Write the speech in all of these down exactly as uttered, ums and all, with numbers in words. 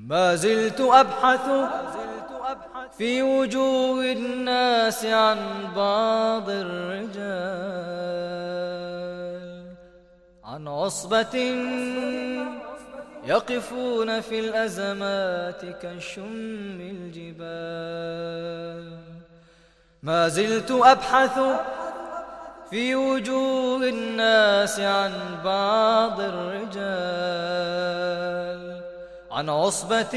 ما زلت أبحث في وجوه الناس عن بعض الرجال، عن عصبة يقفون في الأزمات كشم الجبال. ما زلت أبحث في وجوه الناس عن بعض الرجال، عن عصبة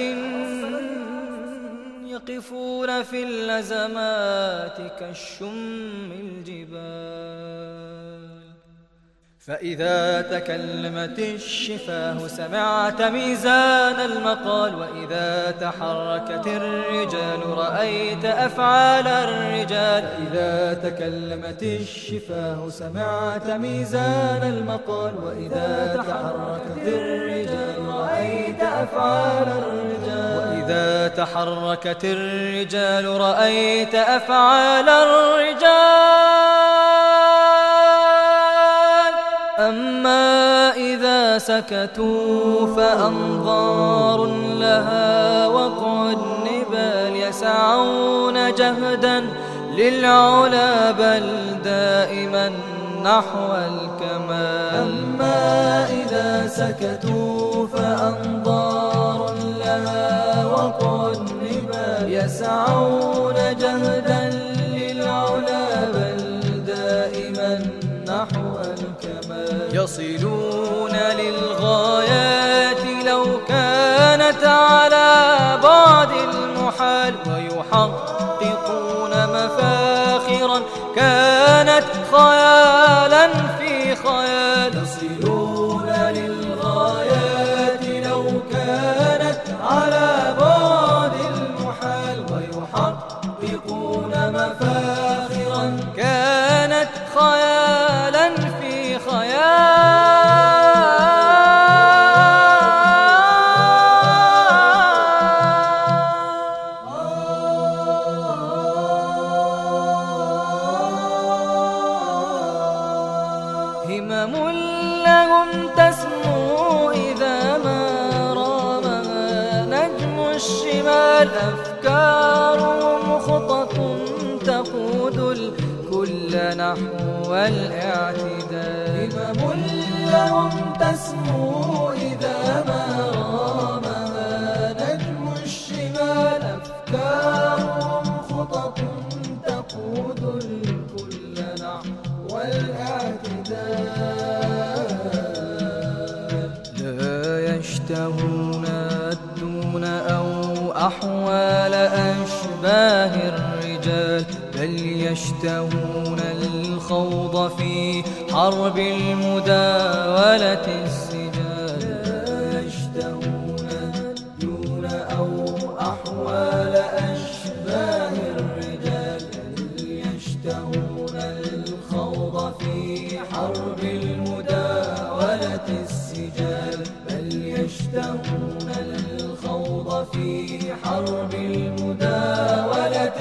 يقفون في الأزمات كالشم الجبال. فإذا تكلمت الشفاه سمعت ميزان المقال، وإذا تحركت الرجال رأيت أفعال الرجال. إذا تكلمت الشفاه سمعت ميزان المقال، وإذا تحركت الرجال رأيت أفعال الرجال. وإذا تحركت الرجال رأيت أفعال الرجال. أما إذا سكتوا فأنظار لها وقع النبال، يسعون جهدا للعلا بل دائما نحو الكمال. أما إذا سكتوا فأنظار لها وقع النبال، يسعون جهدا للعلا بل دائما نحو الكمال. يصلون للغايات لو كانت على بعد المحال، ويحققون مفاخرا كانت خيالا في خيال. يصلون للغايات لو كانت على بعد المحال، ويحققون مفاخرا كانت خيالا في خيال. همم لهم تسمو إذا ما رامها نجم الشمال، أفكارهم خطط تقود الكل نحو الاعتدال. همم لهم تسمو إذا ما رامها نجم الشمال، أفكارهم خطط تقود الكل نحو الاعتدال. لا يشتهون الدون أو أحوال أشباه الرجال، بل يشتهون الخوض في حرب المداولة السجال. لا يشتهون الدون أو أحوال أشباه الرجال، بل يشتهون الخوض في حرب المداولة السجال. بل يشتهون الخوض في حرب المداولة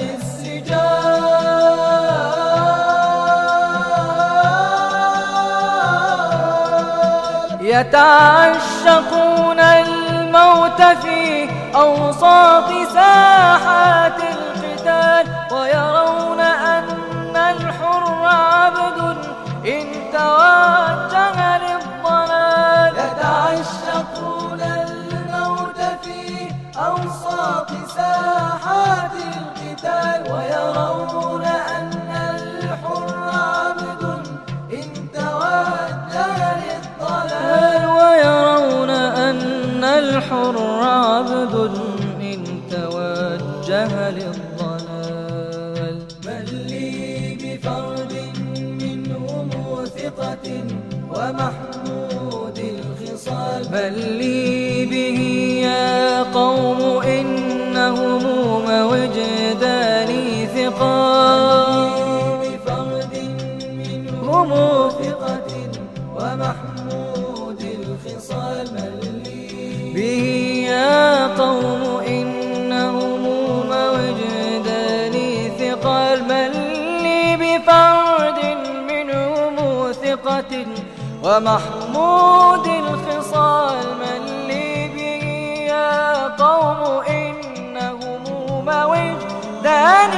السجال. يتعشقون الموت في أوساط ساحات القتال، ويرون أن الحر عبد إن توجه للضلال. يتعشقون الموت في أوساط ساحات القتال، ويرون أن الحر عبد إن توجه للضلال. ويرون أن الحر عبد إن توجه للضلال. من لي بفرد منهم ثقة ومحمود الخصال، من لي به يا قوم إنهم وجداني ثقال. بفرد منهم ثقة ومحمود الخصال، من لي به يا قوم إنهم وجداني ثقال. من لي بفرد منهم ثقة ومحمود الخصال، من لي به يا القوم إنهم مودان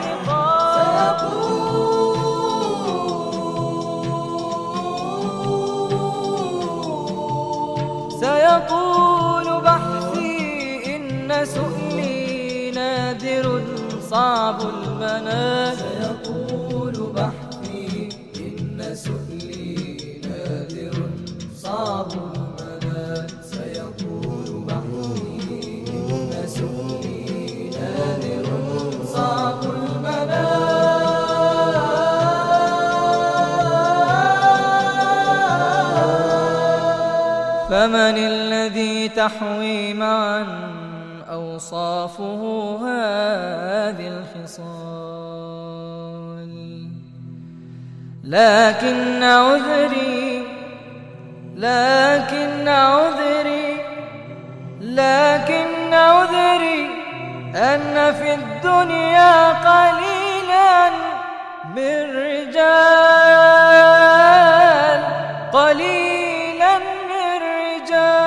سيطول بحثي إن سؤلي نادر صعب المنال سيطول بحثي إن سؤلي نادر صعب المنال سيطول بحثي إن سؤلي نادر صعب المنال فمن الذي تحوي معا أوصافه هذه الخصال لكن عذري لكن عذري لكن عذري أن في الدنيا قليلا من رجال قليلا من رجال